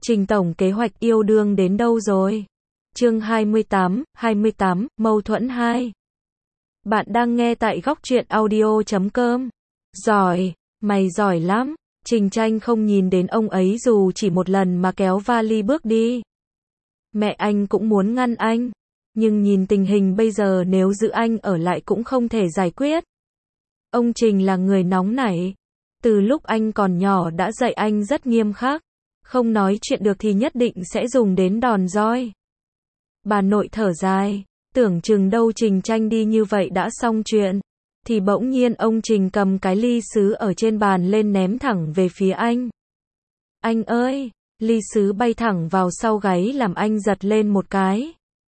Trình tổng kế hoạch yêu đương đến đâu rồi? Chương 28, mâu thuẫn 2. Bạn đang nghe tại góc truyện audio.com. Giỏi, mày giỏi lắm. Trình Tranh không nhìn đến ông ấy dù chỉ một lần mà kéo vali bước đi. Mẹ anh cũng muốn ngăn anh, nhưng nhìn tình hình bây giờ nếu giữ anh ở lại cũng không thể giải quyết. Ông Trình là người nóng nảy. Từ lúc anh còn nhỏ đã dạy anh rất nghiêm khắc. Không nói chuyện được thì nhất định sẽ dùng đến đòn roi. Bà nội thở dài, tưởng chừng đâu Trình Tranh đi như vậy đã xong chuyện. Thì bỗng nhiên ông Trình cầm cái ly sứ ở trên bàn lên ném thẳng về phía anh. Anh ơi! Ly sứ bay thẳng vào sau gáy làm anh giật lên một cái.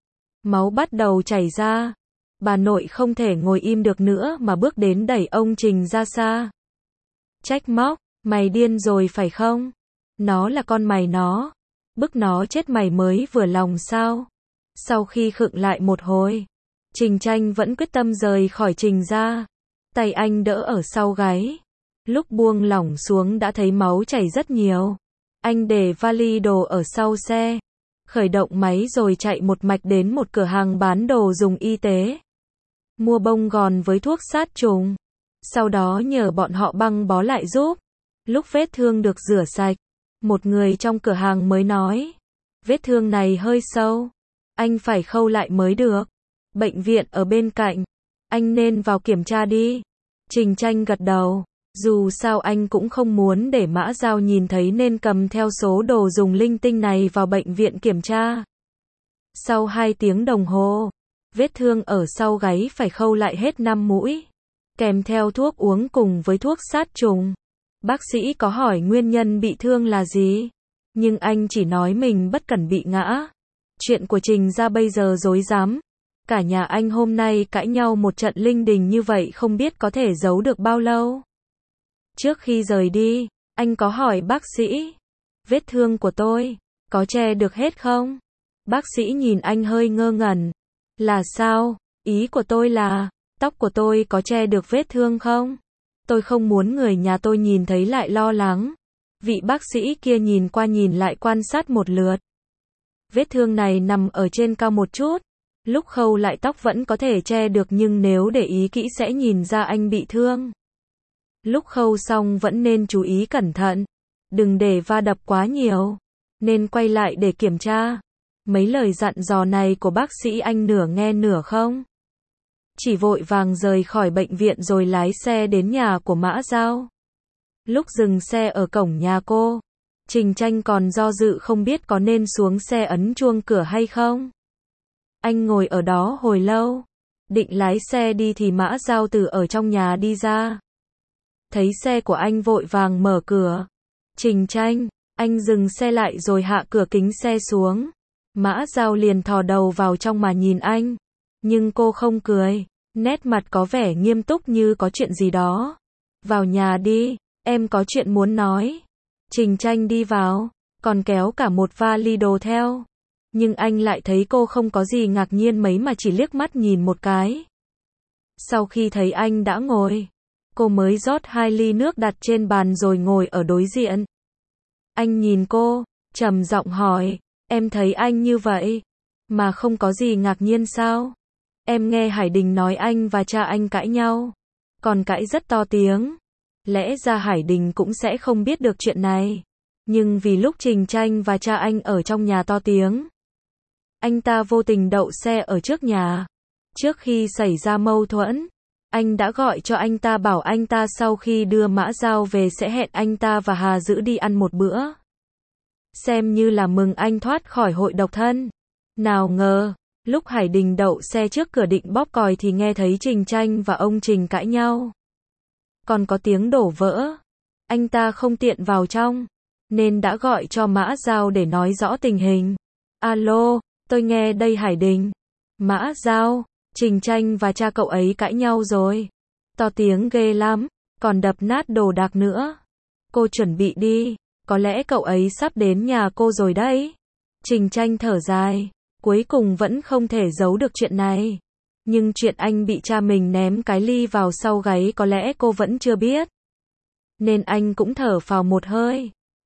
Máu bắt đầu chảy ra. Bà nội không thể ngồi im được nữa mà bước đến đẩy ông Trình ra xa. Trách móc, mày điên rồi phải không? Nó là con mày nó. Bức nó chết mày mới vừa lòng sao? Sau khi khựng lại một hồi, Trình Tranh vẫn quyết tâm rời khỏi Trình ra. Tay anh đỡ ở sau gáy. Lúc buông lỏng xuống đã thấy máu chảy rất nhiều. Anh để vali đồ ở sau xe. Khởi động máy rồi chạy một mạch đến một cửa hàng bán đồ dùng y tế. Mua bông gòn với thuốc sát trùng. Sau đó nhờ bọn họ băng bó lại giúp. Lúc vết thương được rửa sạch, một người trong cửa hàng mới nói. Vết thương này hơi sâu. Anh phải khâu lại mới được. Bệnh viện ở bên cạnh. Anh nên vào kiểm tra đi. Trình Tranh gật đầu. Dù sao anh cũng không muốn để Mã Giao nhìn thấy nên cầm theo số đồ dùng linh tinh này vào bệnh viện kiểm tra. Sau 2 tiếng đồng hồ, vết thương ở sau gáy phải khâu lại hết 5 mũi. Kèm theo thuốc uống cùng với thuốc sát trùng. Bác sĩ có hỏi nguyên nhân bị thương là gì? Nhưng anh chỉ nói mình bất cẩn bị ngã. Chuyện của Trình ra bây giờ rối rắm. Cả nhà anh hôm nay cãi nhau một trận linh đình như vậy không biết có thể giấu được bao lâu. Trước khi rời đi, anh có hỏi bác sĩ. Vết thương của tôi, có che được hết không? Bác sĩ nhìn anh hơi ngơ ngẩn. Là sao? Ý của tôi là, tóc của tôi có che được vết thương không? Tôi không muốn người nhà tôi nhìn thấy lại lo lắng. Vị bác sĩ kia nhìn qua nhìn lại quan sát một lượt. Vết thương này nằm ở trên cao một chút. Lúc khâu lại tóc vẫn có thể che được nhưng nếu để ý kỹ sẽ nhìn ra anh bị thương. Lúc khâu xong vẫn nên chú ý cẩn thận. Đừng để va đập quá nhiều. Nên quay lại để kiểm tra. Mấy lời dặn dò này của bác sĩ anh nửa nghe nửa không. Chỉ vội vàng rời khỏi bệnh viện rồi lái xe đến nhà của Mã Giao. Lúc dừng xe ở cổng nhà cô, Trình Tranh còn do dự không biết có nên xuống xe ấn chuông cửa hay không. Anh ngồi ở đó hồi lâu. Định lái xe đi thì Mã Giao từ ở trong nhà đi ra. Thấy xe của anh vội vàng mở cửa. Trình Tranh, anh dừng xe lại rồi hạ cửa kính xe xuống. Mã Giao liền thò đầu vào trong mà nhìn anh. Nhưng cô không cười. Nét mặt có vẻ nghiêm túc như có chuyện gì đó. Vào nhà đi, em có chuyện muốn nói. Trình Tranh đi vào, còn kéo cả một vali đồ theo. Nhưng anh lại thấy cô không có gì ngạc nhiên mấy mà chỉ liếc mắt nhìn một cái. Sau khi thấy anh đã ngồi, cô mới rót 2 ly nước đặt trên bàn rồi ngồi ở đối diện. Anh nhìn cô, trầm giọng hỏi, em thấy anh như vậy, mà không có gì ngạc nhiên sao? Em nghe Hải Đình nói anh và cha anh cãi nhau, còn cãi rất to tiếng. Lẽ ra Hải Đình cũng sẽ không biết được chuyện này. Nhưng vì lúc Trình Tranh và cha anh ở trong nhà to tiếng, anh ta vô tình đậu xe ở trước nhà. Trước khi xảy ra mâu thuẫn, anh đã gọi cho anh ta bảo anh ta sau khi đưa Mã Giao về sẽ hẹn anh ta và Hà Dữ đi ăn một bữa. Xem như là mừng anh thoát khỏi hội độc thân. Nào ngờ, lúc Hải Đình đậu xe trước cửa định bóp còi thì nghe thấy Trình Tranh và ông Trình cãi nhau. Còn có tiếng đổ vỡ. Anh ta không tiện vào trong, nên đã gọi cho Mã Giao để nói rõ tình hình. Alo, tôi nghe đây Hải Đình. Mã Giao, Trình Tranh và cha cậu ấy cãi nhau rồi. To tiếng ghê lắm, còn đập nát đồ đạc nữa. Cô chuẩn bị đi, có lẽ cậu ấy sắp đến nhà cô rồi đấy. Trình Tranh thở dài, cuối cùng vẫn không thể giấu được chuyện này. Nhưng chuyện anh bị cha mình ném cái ly vào sau gáy có lẽ cô vẫn chưa biết. Nên anh cũng thở phào một hơi.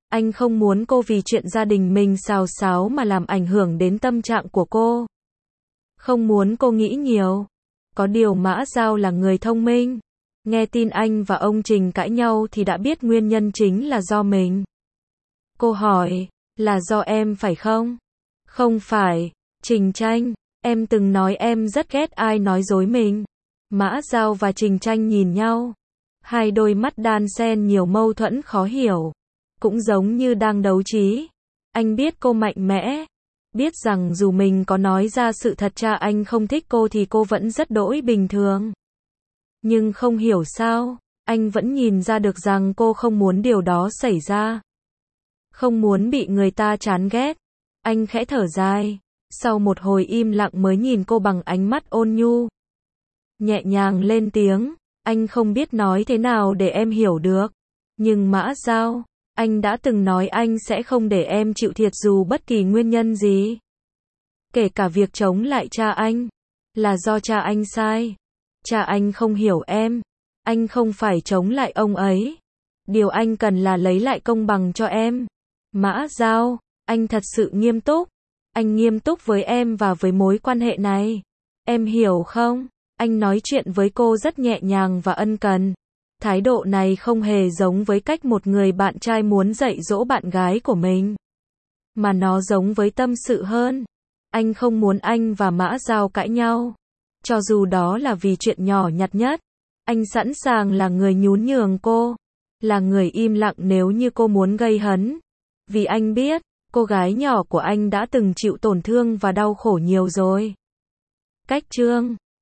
Anh không muốn cô vì chuyện gia đình mình xào xáo mà làm ảnh hưởng đến tâm trạng của cô. Không muốn cô nghĩ nhiều. Có điều Mã Dao là người thông minh. Nghe tin anh và ông Trình cãi nhau thì đã biết nguyên nhân chính là do mình. Cô hỏi, là do em phải không? Không phải, Trình Tranh, em từng nói em rất ghét ai nói dối mình. Mã Dao và Trình Tranh nhìn nhau. Hai đôi mắt đan xen nhiều mâu thuẫn khó hiểu. Cũng giống như đang đấu trí. Anh biết cô mạnh mẽ. Biết rằng dù mình có nói ra sự thật cha anh không thích cô thì cô vẫn rất đỗi bình thường. Nhưng không hiểu sao, anh vẫn nhìn ra được rằng cô không muốn điều đó xảy ra. Không muốn bị người ta chán ghét. Anh khẽ thở dài. Sau một hồi im lặng mới nhìn cô bằng ánh mắt ôn nhu. Nhẹ nhàng lên tiếng. Anh không biết nói thế nào để em hiểu được. Nhưng Mã Dao, anh đã từng nói anh sẽ không để em chịu thiệt dù bất kỳ nguyên nhân gì. Kể cả việc chống lại cha anh. Là do cha anh sai. Cha anh không hiểu em. Anh không phải chống lại ông ấy. Điều anh cần là lấy lại công bằng cho em. Mã Dao, anh thật sự nghiêm túc. Anh nghiêm túc với em và với mối quan hệ này. Em hiểu không? Anh nói chuyện với cô rất nhẹ nhàng và ân cần. Thái độ này không hề giống với cách một người bạn trai muốn dạy dỗ bạn gái của mình. Mà nó giống với tâm sự hơn. Anh không muốn anh và Mã Dao cãi nhau. Cho dù đó là vì chuyện nhỏ nhặt nhất. Anh sẵn sàng là người nhún nhường cô. Là người im lặng nếu như cô muốn gây hấn. Vì anh biết, cô gái nhỏ của anh đã từng chịu tổn thương và đau khổ nhiều rồi. Cách chương